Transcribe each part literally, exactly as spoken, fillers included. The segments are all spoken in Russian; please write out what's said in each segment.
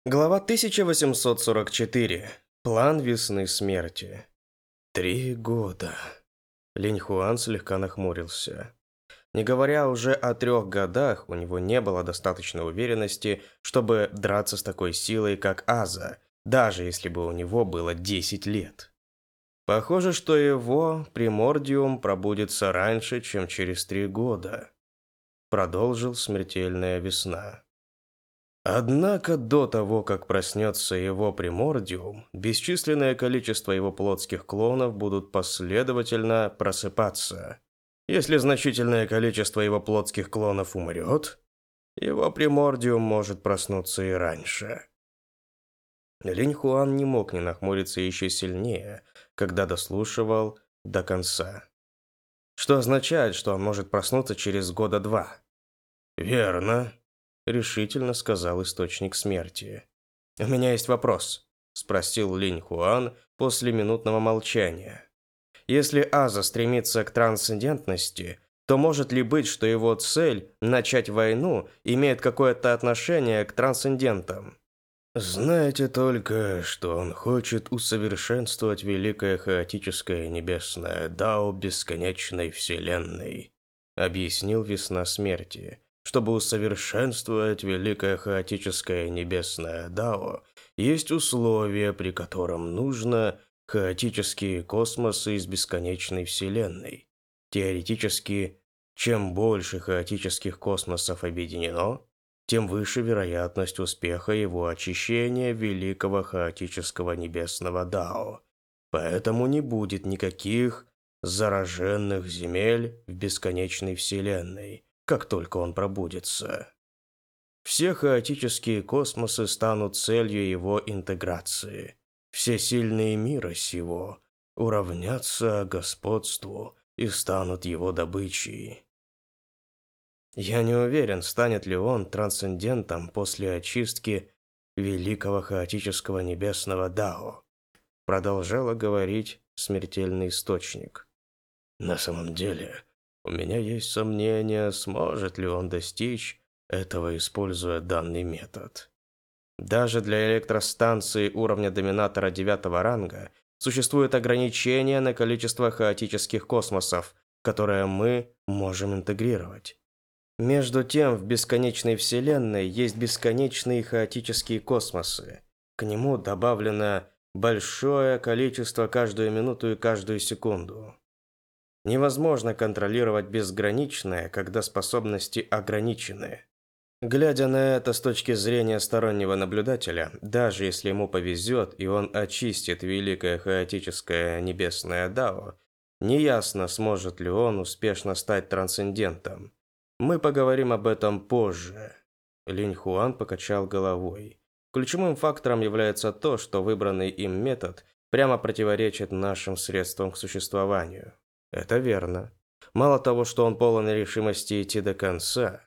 Глава тысяча восемьсот сорок четыре. План весны смерти. Три года. Линь Хуан слегка нахмурился. Не говоря уже о трех годах, у него не было достаточной уверенности, чтобы драться с такой силой, как Аза, даже если бы у него было десять лет. Похоже, что его примордиум пробудится раньше, чем через три года. Продолжил смертельная весна. Однако до того, как проснется его примордиум, бесчисленное количество его плотских клонов будут последовательно просыпаться. Если значительное количество его плотских клонов умрет, его примордиум может проснуться и раньше. Линь Хуан не мог не нахмуриться еще сильнее, когда дослушивал до конца. Что означает, что он может проснуться через года два. «Верно», — решительно сказал источник смерти. «У меня есть вопрос», — спросил Линь Хуан после минутного молчания. «Если Аза стремится к трансцендентности, то может ли быть, что его цель – начать войну имеет какое-то отношение к трансцендентам?» «Знаете только, что он хочет усовершенствовать великое хаотическое небесное дао бесконечной вселенной», — объяснил Весна Смерти. «Чтобы усовершенствовать великое хаотическое небесное дао, есть условия, при котором нужно хаотические космосы из бесконечной вселенной. Теоретически, чем больше хаотических космосов объединено, тем выше вероятность успеха его очищения великого хаотического небесного дао. Поэтому не будет никаких зараженных земель в бесконечной вселенной, как только он пробудится. Все хаотические космосы станут целью его интеграции. Все сильные мира сего уравнятся господству и станут его добычей. Я не уверен, станет ли он трансцендентом после очистки великого хаотического небесного дао, продолжала говорить смертельный источник. На самом деле, у меня есть сомнения, сможет ли он достичь этого, используя данный метод. Даже для электростанции уровня доминатора девятого ранга существует ограничение на количество хаотических космосов, которые мы можем интегрировать. Между тем, в бесконечной вселенной есть бесконечные хаотические космосы. К нему добавлено большое количество каждую минуту и каждую секунду. Невозможно контролировать безграничное, когда способности ограничены. Глядя на это с точки зрения стороннего наблюдателя, даже если ему повезет и он очистит великое хаотическое небесное дао, неясно, сможет ли он успешно стать трансцендентом. Мы поговорим об этом позже. Линь Хуан покачал головой. Ключевым фактором является то, что выбранный им метод прямо противоречит нашим средствам к существованию. Это верно. Мало того, что он полон решимости идти до конца.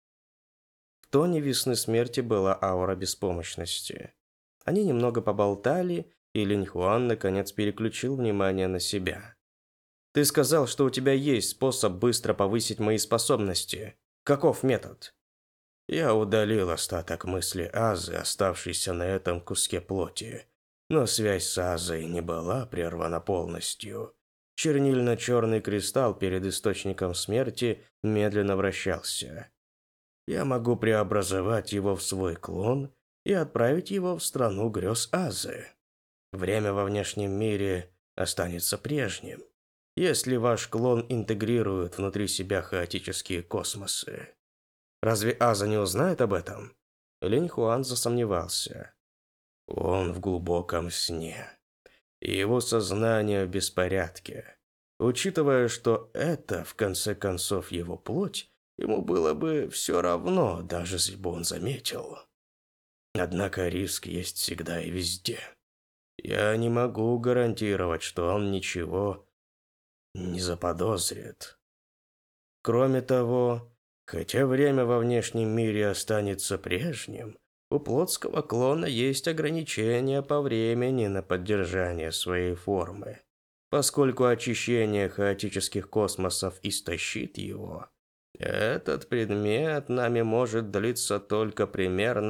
В тоне Весны Смерти была аура беспомощности. Они немного поболтали, и Линь Хуан наконец переключил внимание на себя. «Ты сказал, что у тебя есть способ быстро повысить мои способности. Каков метод?» Я удалил остаток мысли Азы, оставшейся на этом куске плоти. Но связь с Азой не была прервана полностью. Чернильно-черный кристалл перед источником смерти медленно вращался. Я могу преобразовать его в свой клон и отправить его в страну грез Азы. Время во внешнем мире останется прежним, если ваш клон интегрирует внутри себя хаотические космосы. Разве Аза не узнает об этом? Линь Хуан засомневался. Он в глубоком сне, и его сознание в беспорядке. Учитывая, что это, в конце концов, его плоть, ему было бы все равно, даже если бы он заметил. Однако риск есть всегда и везде. Я не могу гарантировать, что он ничего не заподозрит. Кроме того, хотя время во внешнем мире останется прежним, у плотского клона есть ограничения по времени на поддержание своей формы. Поскольку очищение хаотических космосов истощит его, этот предмет нами может длиться только примерно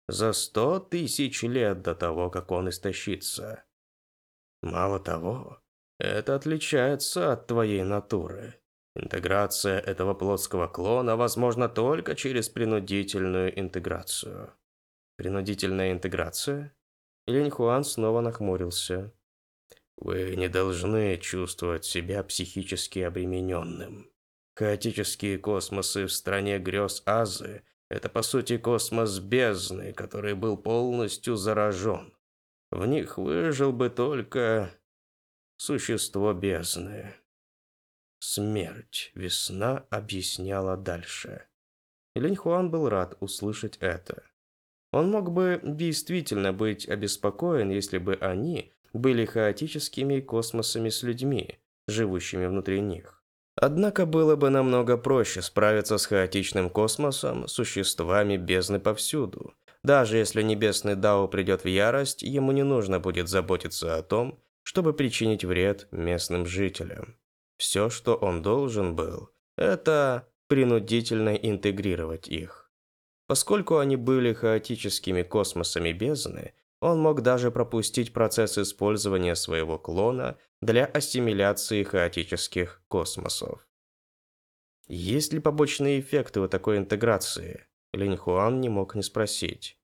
за сто тысяч лет до того, как он истощится. Мало того, это отличается от твоей натуры. Интеграция этого плотского клона возможна только через принудительную интеграцию. Принудительная интеграция? Линь Хуан снова нахмурился. Вы не должны чувствовать себя психически обремененным. Хаотические космосы в стране грез Азы – это по сути космос бездны, который был полностью заражен. В них выжил бы только существо бездны. Смерть, весна объясняла дальше. Линь Хуан был рад услышать это. Он мог бы действительно быть обеспокоен, если бы они были хаотическими космосами с людьми, живущими внутри них. Однако было бы намного проще справиться с хаотичным космосом, существами бездны повсюду. Даже если небесный Дао придет в ярость, ему не нужно будет заботиться о том, чтобы причинить вред местным жителям. Все, что он должен был, это принудительно интегрировать их. Поскольку они были хаотическими космосами бездны, он мог даже пропустить процесс использования своего клона для ассимиляции хаотических космосов. Есть ли побочные эффекты у такой интеграции? Линь Хуан не мог не спросить.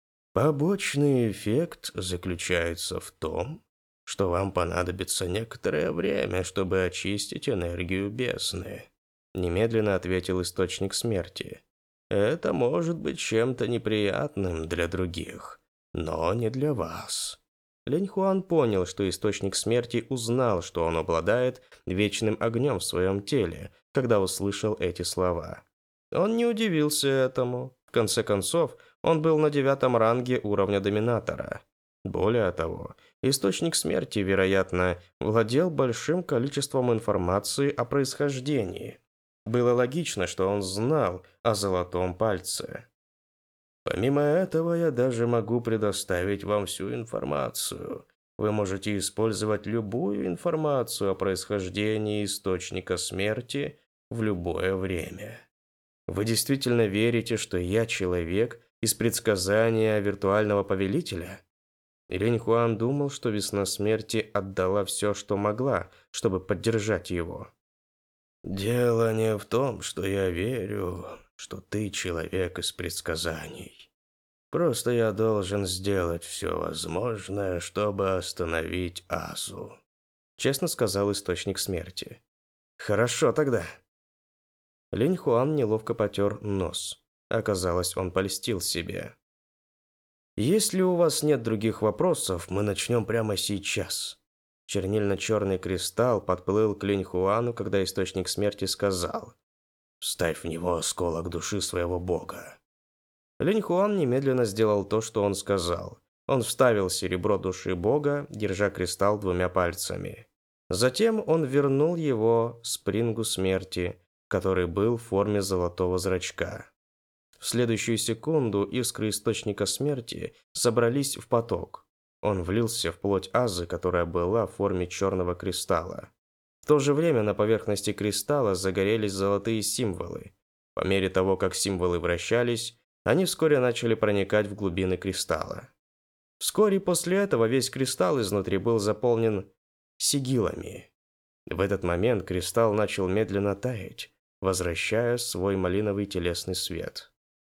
Побочный эффект заключается в том, что вам понадобится некоторое время, чтобы очистить энергию бездны, немедленно ответил источник смерти. Это может быть чем-то неприятным для других, но не для вас. Линь Хуан понял, что источник смерти узнал, что он обладает вечным огнем в своем теле, когда услышал эти слова. Он не удивился этому. В конце концов, он был на девятом ранге уровня доминатора. Более того, источник смерти, вероятно, владел большим количеством информации о происхождении. Было логично, что он знал о золотом пальце. Помимо этого, я даже могу предоставить вам всю информацию. Вы можете использовать любую информацию о происхождении источника смерти в любое время. Вы действительно верите, что я человек из предсказания виртуального повелителя? Линь Хуан думал, что весна смерти отдала все, что могла, чтобы поддержать его. Дело не в том, что я верю, что ты человек из предсказаний. Просто я должен сделать все возможное, чтобы остановить Азу, честно сказал источник смерти. Хорошо тогда. Линь Хуан неловко потер нос. Оказалось, он польстил себе. Если у вас нет других вопросов, мы начнем прямо сейчас. Чернильно-черный кристалл подплыл к Линь Хуану, когда источник смерти сказал: «Вставь в него осколок души своего бога». Линь Хуан немедленно сделал то, что он сказал. Он вставил серебро души бога, держа кристалл двумя пальцами. Затем он вернул его спрингу смерти, который был в форме золотого зрачка. В следующую секунду искры источника смерти собрались в поток. Он влился в плоть Азы, которая была в форме черного кристалла. В то же время на поверхности кристалла загорелись золотые символы. По мере того, как символы вращались, они вскоре начали проникать в глубины кристалла. Вскоре после этого весь кристалл изнутри был заполнен сигилами. В этот момент кристалл начал медленно таять, возвращая свой малиновый телесный свет.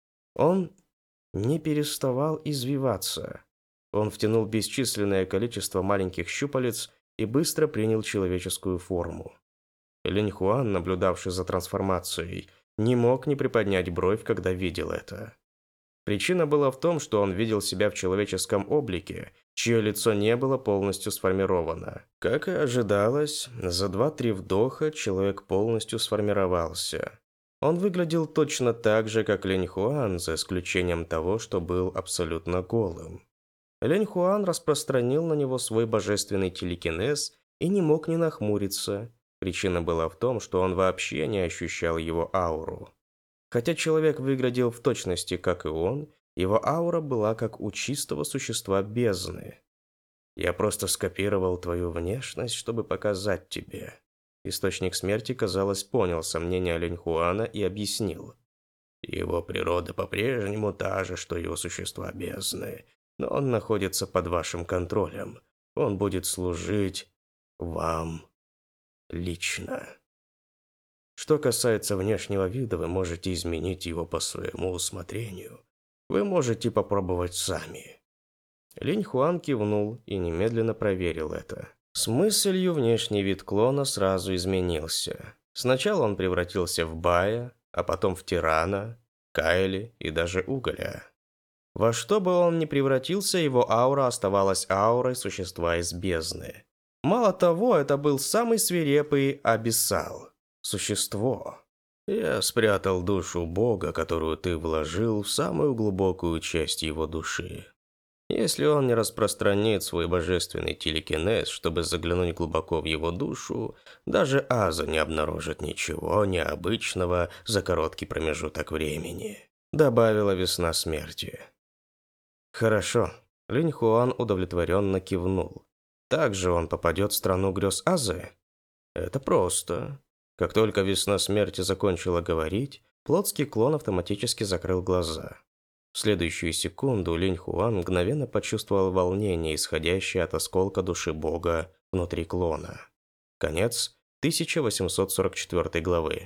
Он не переставал извиваться. Он втянул бесчисленное количество маленьких щупалец и быстро принял человеческую форму. Линь Хуан, наблюдавший за трансформацией, не мог не приподнять бровь, когда видел это. Причина была в том, что он видел себя в человеческом облике, чье лицо не было полностью сформировано. Как и ожидалось, за два-три вдоха человек полностью сформировался. Он выглядел точно так же, как Линь Хуан, за исключением того, что был абсолютно голым. Линь Хуан распространил на него свой божественный телекинез и не мог не нахмуриться. Причина была в том, что он вообще не ощущал его ауру. Хотя человек выглядел в точности, как и он, его аура была как у чистого существа бездны. «Я просто скопировал твою внешность, чтобы показать тебе». Источник смерти, казалось, понял сомнения Линь Хуана и объяснил. Его природа по-прежнему та же, что его существа бездны, но он находится под вашим контролем. Он будет служить вам лично. Что касается внешнего вида, вы можете изменить его по своему усмотрению. Вы можете попробовать сами. Линь Хуан кивнул и немедленно проверил это. С мыслью внешний вид клона сразу изменился. Сначала он превратился в Бая, а потом в Тирана, Кайли и даже Уголя. Во что бы он ни превратился, его аура оставалась аурой существа из бездны. Мало того, это был самый свирепый Абиссал. Существо. Я спрятал душу Бога, которую ты вложил в самую глубокую часть его души. Если он не распространит свой божественный телекинез, чтобы заглянуть глубоко в его душу, даже Аза не обнаружит ничего необычного за короткий промежуток времени», — добавила Весна Смерти. «Хорошо», — Линь Хуан удовлетворенно кивнул. «Также он попадет в страну грез Азы?» «Это просто». Как только Весна Смерти закончила говорить, плотский клон автоматически закрыл глаза. В следующую секунду Линь Хуан мгновенно почувствовал волнение, исходящее от осколка души Бога внутри клона. Конец тысяча восемьсот сорок четвёртой главы.